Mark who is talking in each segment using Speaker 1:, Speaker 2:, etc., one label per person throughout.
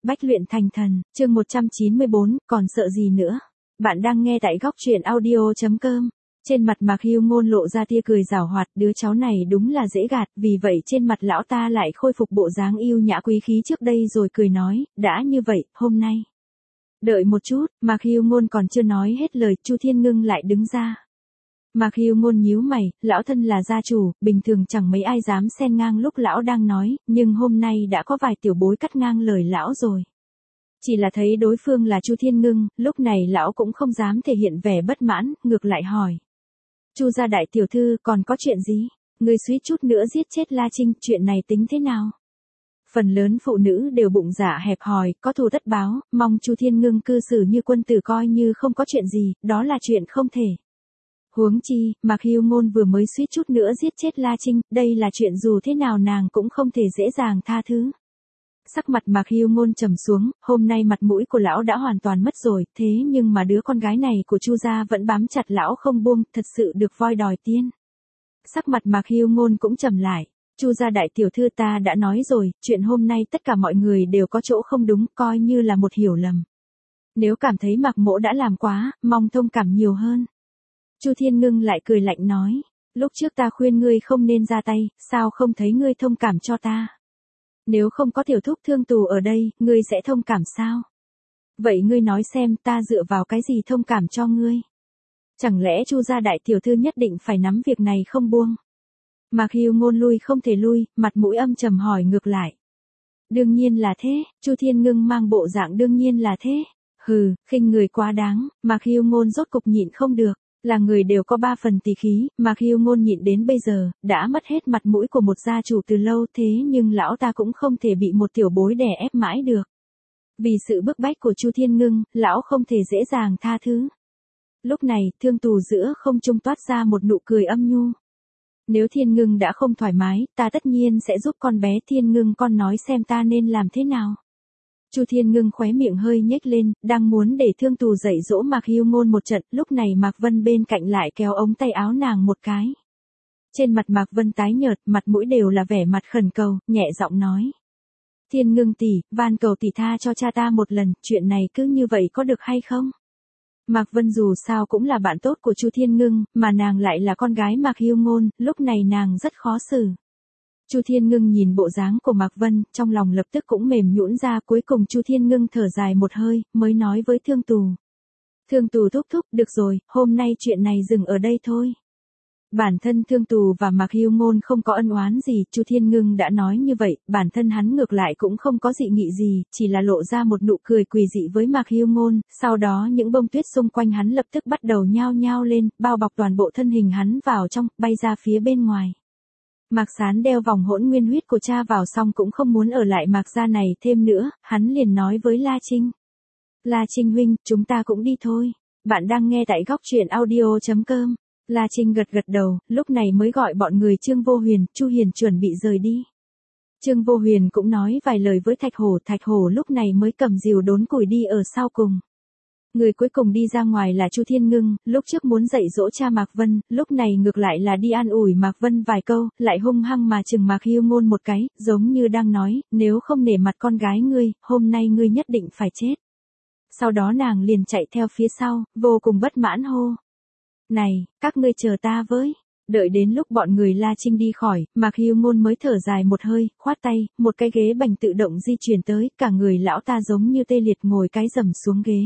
Speaker 1: Bách luyện thành thần, chương 194, còn sợ gì nữa. Bạn đang nghe tại góc truyện audio.com. Trên mặt Mạc Hưu Ngôn lộ ra tia cười giảo hoạt, đứa cháu này đúng là dễ gạt, vì vậy trên mặt lão ta lại khôi phục bộ dáng yêu nhã quý khí trước đây rồi cười nói, đã như vậy, hôm nay. Đợi một chút, Mạc Hưu Ngôn còn chưa nói hết lời, Chu Thiên Ngưng lại đứng ra. Mạc Hưu Ngôn nhíu mày, lão thân là gia chủ, bình thường chẳng mấy ai dám xen ngang lúc lão đang nói, nhưng hôm nay đã có vài tiểu bối cắt ngang lời lão rồi. Chỉ là thấy đối phương là Chu Thiên Ngưng, lúc này lão cũng không dám thể hiện vẻ bất mãn, ngược lại hỏi. Chu gia đại tiểu thư, còn có chuyện gì? Người suýt chút nữa giết chết La Trinh, chuyện này tính thế nào? Phần lớn phụ nữ đều bụng dạ hẹp hòi, có thù tất báo, mong Chu Thiên Ngưng cư xử như quân tử coi như không có chuyện gì, đó là chuyện không thể. Huống chi, Mạc Hưu Ngôn vừa mới suýt chút nữa giết chết La Trinh, đây là chuyện dù thế nào nàng cũng không thể dễ dàng tha thứ. Sắc mặt Mạc Hưu Ngôn trầm xuống, hôm nay mặt mũi của lão đã hoàn toàn mất rồi, thế nhưng mà đứa con gái này của Chu gia vẫn bám chặt lão không buông, thật sự được voi đòi tiên. Sắc mặt Mạc Hưu Ngôn cũng trầm lại, Chu gia đại tiểu thư, ta đã nói rồi, chuyện hôm nay tất cả mọi người đều có chỗ không đúng, coi như là một hiểu lầm. Nếu cảm thấy Mạc mỗ đã làm quá, mong thông cảm nhiều hơn. Chu Thiên Ngưng lại cười lạnh nói, lúc trước ta khuyên ngươi không nên ra tay, sao không thấy ngươi thông cảm cho ta? Nếu không có tiểu thúc Thương Tù ở đây, ngươi sẽ thông cảm sao? Vậy ngươi nói xem, ta dựa vào cái gì thông cảm cho ngươi? Chẳng lẽ Chu gia đại tiểu thư nhất định phải nắm việc này không buông? Mạc Hưu Ngôn lui không thể lui, mặt mũi âm trầm hỏi ngược lại. Đương nhiên là thế, Chu Thiên Ngưng mang bộ dạng đương nhiên là thế. Hừ, khinh người quá đáng, Mạc Hưu Ngôn rốt cục nhịn không được. Là người đều có 3 phần tỳ khí, Mạc Hưu Ngôn nhịn đến bây giờ, đã mất hết mặt mũi của một gia chủ từ lâu, thế nhưng lão ta cũng không thể bị một tiểu bối đè ép mãi được. Vì sự bức bách của Chu Thiên Ngưng, lão không thể dễ dàng tha thứ. Lúc này, Thương Tù giữa không trung toát ra một nụ cười âm nhu. Nếu Thiên Ngưng đã không thoải mái, ta tất nhiên sẽ giúp con bé Thiên Ngưng con nói xem ta nên làm thế nào. Chu Thiên Ngưng khóe miệng hơi nhếch lên, đang muốn để Thương Tù dạy dỗ Mạc Hưu Ngôn một trận, lúc này Mạc Vân bên cạnh lại kéo ống tay áo nàng một cái. Trên mặt Mạc Vân tái nhợt, mặt mũi đều là vẻ mặt khẩn cầu, nhẹ giọng nói. Thiên Ngưng tỷ, van cầu tỷ tha cho cha ta một lần, chuyện này cứ như vậy có được hay không? Mạc Vân dù sao cũng là bạn tốt của Chu Thiên Ngưng, mà nàng lại là con gái Mạc Hưu Ngôn, lúc này nàng rất khó xử. Chu Thiên Ngưng nhìn bộ dáng của Mạc Vân, trong lòng lập tức cũng mềm nhũn ra, cuối cùng Chu Thiên Ngưng thở dài một hơi, mới nói với Thương Tù. Thương Tù thúc thúc, được rồi, hôm nay chuyện này dừng ở đây thôi. Bản thân Thương Tù và Mạc Hưu Ngôn không có ân oán gì, Chu Thiên Ngưng đã nói như vậy, bản thân hắn ngược lại cũng không có dị nghị gì, chỉ là lộ ra một nụ cười quỷ dị với Mạc Hưu Ngôn, sau đó những bông tuyết xung quanh hắn lập tức bắt đầu nhao nhao lên, bao bọc toàn bộ thân hình hắn vào trong, bay ra phía bên ngoài. Mạc Sán đeo vòng hỗn nguyên huyết của cha vào xong cũng không muốn ở lại Mạc gia này thêm nữa, hắn liền nói với La Trinh. La Trinh huynh, chúng ta cũng đi thôi. Bạn đang nghe tại góc truyện audio.com. La Trinh gật gật đầu, lúc này mới gọi bọn người Trương Vô Huyền, Chu Hiền chuẩn bị rời đi. Trương Vô Huyền cũng nói vài lời với Thạch Hổ lúc này mới cầm rìu đốn củi đi ở sau cùng. Người cuối cùng đi ra ngoài là Chu Thiên Ngưng, lúc trước muốn dạy dỗ cha Mạc Vân, lúc này ngược lại là đi an ủi Mạc Vân vài câu, lại hung hăng mà chừng Mạc Hưu Ngôn một cái, giống như đang nói, nếu không nể mặt con gái ngươi, hôm nay ngươi nhất định phải chết. Sau đó nàng liền chạy theo phía sau, vô cùng bất mãn hô. Này, các ngươi chờ ta với. Đợi đến lúc bọn người La Trinh đi khỏi, Mạc Hưu Ngôn mới thở dài một hơi, khoát tay, một cái ghế bành tự động di chuyển tới, cả người lão ta giống như tê liệt ngồi cái rầm xuống ghế.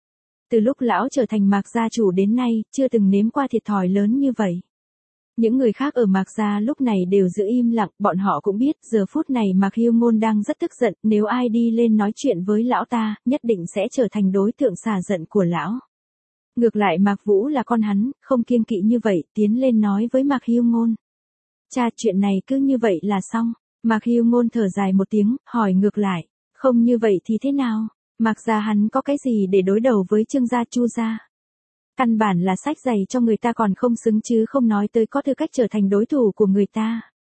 Speaker 1: Từ lúc lão trở thành Mạc gia chủ đến nay, chưa từng nếm qua thiệt thòi lớn như vậy. Những người khác ở Mạc gia lúc này đều giữ im lặng, bọn họ cũng biết, giờ phút này Mạc Hưu Ngôn đang rất tức giận, nếu ai đi lên nói chuyện với lão ta, nhất định sẽ trở thành đối tượng xả giận của lão. Ngược lại Mạc Vũ là con hắn, không kiêng kỵ như vậy, tiến lên nói với Mạc Hưu Ngôn. Cha, chuyện này cứ như vậy là xong. Mạc Hưu Ngôn thở dài một tiếng, hỏi ngược lại, không như vậy thì thế nào? Mạc gia hắn có cái gì để đối đầu với Trương gia Chu gia? Căn bản là sách giày cho người ta còn không xứng chứ không nói tới có tư cách trở thành đối thủ của người ta.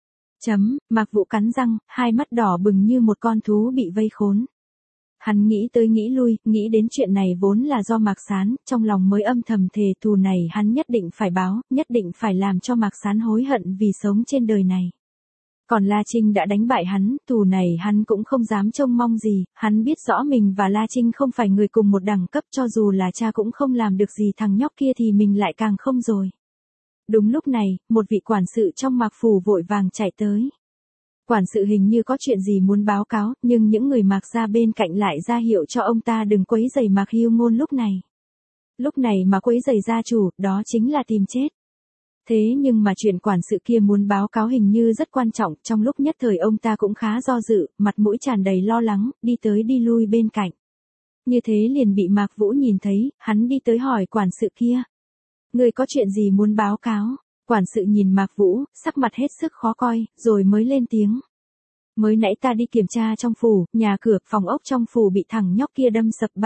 Speaker 1: Mạc Vũ cắn răng, hai mắt đỏ bừng như một con thú bị vây khốn. Hắn nghĩ tới nghĩ lui, nghĩ đến chuyện này vốn là do Mạc Sán, trong lòng mới âm thầm thề thù này hắn nhất định phải báo, nhất định phải làm cho Mạc Sán hối hận vì sống trên đời này. Còn La Trinh đã đánh bại hắn, thù này hắn cũng không dám trông mong gì, hắn biết rõ mình và La Trinh không phải người cùng một đẳng cấp, cho dù là cha cũng không làm được gì thằng nhóc kia thì mình lại càng không rồi. Đúng lúc này, một vị quản sự trong Mạc Phủ vội vàng chạy tới. Quản sự hình như có chuyện gì muốn báo cáo, nhưng những người Mạc gia bên cạnh lại ra hiệu cho ông ta đừng quấy rầy Mạc Hưu Ngôn lúc này. Lúc này mà quấy rầy gia chủ, đó chính là tìm chết. Thế nhưng mà chuyện quản sự kia muốn báo cáo hình như rất quan trọng, trong lúc nhất thời ông ta cũng khá do dự, mặt mũi tràn đầy lo lắng, đi tới đi lui bên cạnh. Như thế liền bị Mạc Vũ nhìn thấy, hắn đi tới hỏi quản sự kia. Người có chuyện gì muốn báo cáo? Quản sự nhìn Mạc Vũ, sắc mặt hết sức khó coi, rồi mới lên tiếng. Mới nãy ta đi kiểm tra trong phủ, nhà cửa, phòng ốc trong phủ bị thằng nhóc kia đâm sập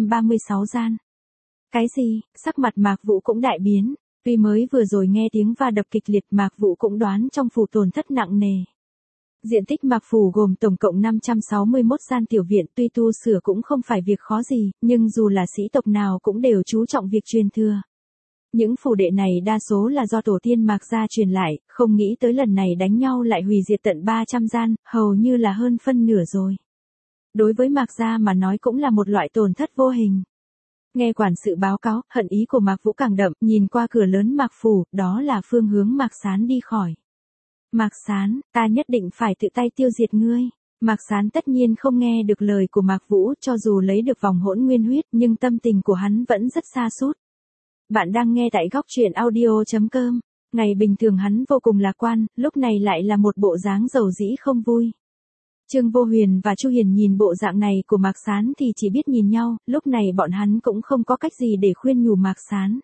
Speaker 1: 336 gian. Cái gì? Sắc mặt Mạc Vũ cũng đại biến. Tuy mới vừa rồi nghe tiếng va đập kịch liệt, Mạc Vũ cũng đoán trong phủ tổn thất nặng nề. Diện tích Mạc Phủ gồm tổng cộng 561 gian tiểu viện, tuy tu sửa cũng không phải việc khó gì, nhưng dù là sĩ tộc nào cũng đều chú trọng việc truyền thừa. Những phủ đệ này đa số là do tổ tiên Mạc gia truyền lại, không nghĩ tới lần này đánh nhau lại hủy diệt tận 300 gian, hầu như là hơn phân nửa rồi. Đối với Mạc gia mà nói cũng là một loại tổn thất vô hình. Nghe quản sự báo cáo, hận ý của Mạc Vũ càng đậm, nhìn qua cửa lớn Mạc Phủ, đó là phương hướng Mạc Sán đi khỏi. Mạc Sán, ta nhất định phải tự tay tiêu diệt ngươi. Mạc Sán tất nhiên không nghe được lời của Mạc Vũ, cho dù lấy được vòng hỗn nguyên huyết, nhưng tâm tình của hắn vẫn rất sa sút. Bạn đang nghe tại góc truyện audio.com. Ngày bình thường hắn vô cùng lạc quan, lúc này lại là một bộ dáng rầu rĩ không vui. Trương Vô Huyền và Chu Hiền nhìn bộ dạng này của Mạc Sán thì chỉ biết nhìn nhau, lúc này bọn hắn cũng không có cách gì để khuyên nhủ Mạc Sán.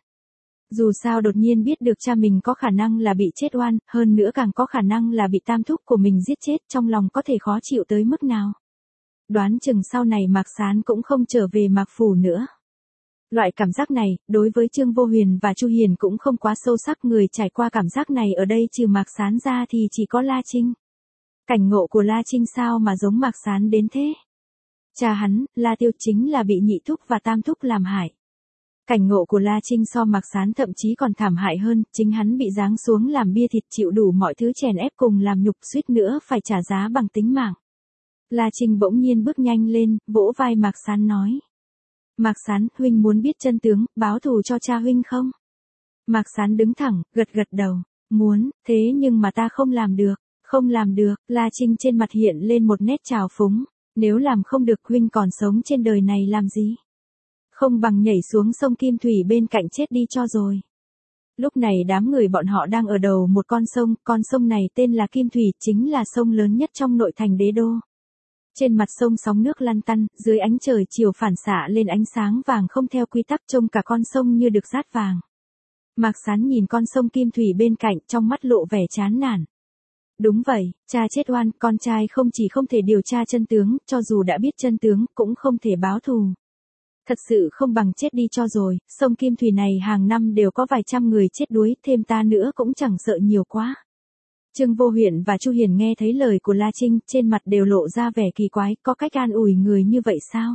Speaker 1: Dù sao đột nhiên biết được cha mình có khả năng là bị chết oan, hơn nữa càng có khả năng là bị tam thúc của mình giết chết, trong lòng có thể khó chịu tới mức nào. Đoán chừng sau này Mạc Sán cũng không trở về Mạc Phủ nữa. Loại cảm giác này, đối với Trương Vô Huyền và Chu Hiền cũng không quá sâu sắc, người trải qua cảm giác này ở đây trừ Mạc Sán ra thì chỉ có La Trinh. Cảnh ngộ của La Trinh sao mà giống Mạc Sán đến thế? Cha hắn, La Tiêu chính là bị nhị thúc và tam thúc làm hại. Cảnh ngộ của La Trinh so Mạc Sán thậm chí còn thảm hại hơn, chính hắn bị giáng xuống làm bia thịt, chịu đủ mọi thứ chèn ép cùng làm nhục, suýt nữa phải trả giá bằng tính mạng. La Trinh bỗng nhiên bước nhanh lên, vỗ vai Mạc Sán nói. Mạc Sán, huynh muốn biết chân tướng, báo thù cho cha huynh không? Mạc Sán đứng thẳng, gật đầu. Muốn, thế nhưng mà ta không làm được. Không làm được, La Trinh trên mặt hiện lên một nét trào phúng. Nếu làm không được huynh còn sống trên đời này làm gì? Không bằng nhảy xuống sông Kim Thủy bên cạnh chết đi cho rồi. Lúc này đám người bọn họ đang ở đầu một con sông này tên là Kim Thủy, chính là sông lớn nhất trong nội thành Đế Đô. Trên mặt sông sóng nước lăn tăn, dưới ánh trời chiều phản xạ lên ánh sáng vàng không theo quy tắc, trông cả con sông như được dát vàng. Mạc Sán nhìn con sông Kim Thủy bên cạnh, trong mắt lộ vẻ chán nản. Đúng vậy, cha chết oan, con trai không chỉ không thể điều tra chân tướng, cho dù đã biết chân tướng, cũng không thể báo thù. Thật sự không bằng chết đi cho rồi, sông Kim Thủy này hàng năm đều có vài trăm người chết đuối, thêm ta nữa cũng chẳng sợ nhiều quá. Trương Vô Huyền và Chu Hiền nghe thấy lời của La Trinh, trên mặt đều lộ ra vẻ kỳ quái, có cách an ủi người như vậy sao?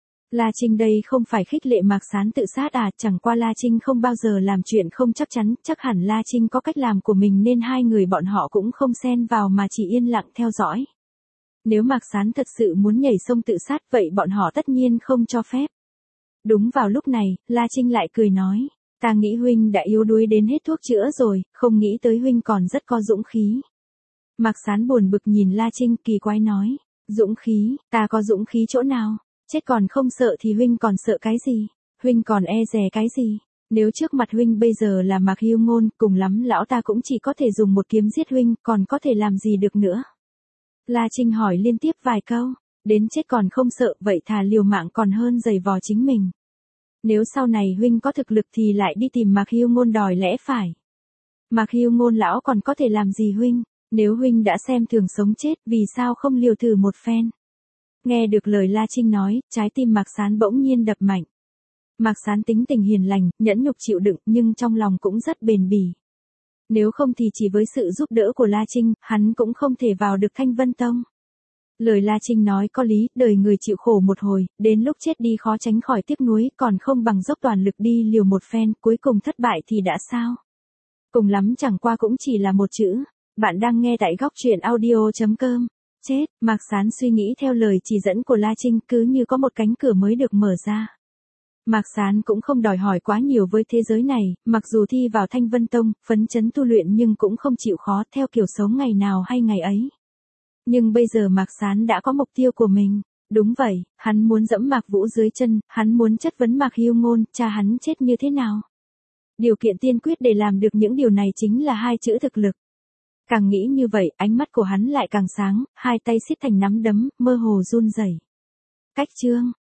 Speaker 1: La Trinh đây không phải khích lệ Mạc Sán tự sát à, chẳng qua La Trinh không bao giờ làm chuyện không chắc chắn, chắc hẳn La Trinh có cách làm của mình nên hai người bọn họ cũng không xen vào mà chỉ yên lặng theo dõi. Nếu Mạc Sán thật sự muốn nhảy sông tự sát vậy bọn họ tất nhiên không cho phép. Đúng vào lúc này, La Trinh lại cười nói, ta nghĩ huynh đã yếu đuối đến hết thuốc chữa rồi, không nghĩ tới huynh còn rất có dũng khí. Mạc Sán buồn bực nhìn La Trinh, kỳ quái nói, dũng khí, ta có dũng khí chỗ nào? Chết còn không sợ thì huynh còn sợ cái gì? Huynh còn e dè cái gì? Nếu trước mặt huynh bây giờ là Mạc Hưu Ngôn, cùng lắm lão ta cũng chỉ có thể dùng một kiếm giết huynh, còn có thể làm gì được nữa? La Trinh hỏi liên tiếp vài câu, đến chết còn không sợ, vậy thà liều mạng còn hơn giày vò chính mình. Nếu sau này huynh có thực lực thì lại đi tìm Mạc Hưu Ngôn đòi lẽ phải. Mạc Hưu Ngôn lão còn có thể làm gì huynh? Nếu huynh đã xem thường sống chết, vì sao không liều thử một phen? Nghe được lời La Trinh nói, trái tim Mạc Sán bỗng nhiên đập mạnh. Mạc Sán tính tình hiền lành, nhẫn nhục chịu đựng, nhưng trong lòng cũng rất bền bỉ. Nếu không thì chỉ với sự giúp đỡ của La Trinh, hắn cũng không thể vào được Thanh Vân Tông. Lời La Trinh nói có lý, đời người chịu khổ một hồi, đến lúc chết đi khó tránh khỏi tiếc nuối, còn không bằng dốc toàn lực đi liều một phen, cuối cùng thất bại thì đã sao? Cùng lắm chẳng qua cũng chỉ là một chữ, Bạn đang nghe tại góc truyện audio.com. Chết, Mạc Sán suy nghĩ theo lời chỉ dẫn của La Trinh, cứ như có một cánh cửa mới được mở ra. Mạc Sán cũng không đòi hỏi quá nhiều với thế giới này, mặc dù thi vào Thanh Vân Tông, phấn chấn tu luyện nhưng cũng không chịu khó theo kiểu sống ngày nào hay ngày ấy. Nhưng bây giờ Mạc Sán đã có mục tiêu của mình. Đúng vậy, hắn muốn dẫm Mạc Vũ dưới chân, hắn muốn chất vấn Mạc Hưu Ngôn, cha hắn chết như thế nào. Điều kiện tiên quyết để làm được những điều này chính là hai chữ thực lực. Càng nghĩ như vậy, ánh mắt của hắn lại càng sáng, hai tay siết thành nắm đấm, mơ hồ run rẩy. Cách chương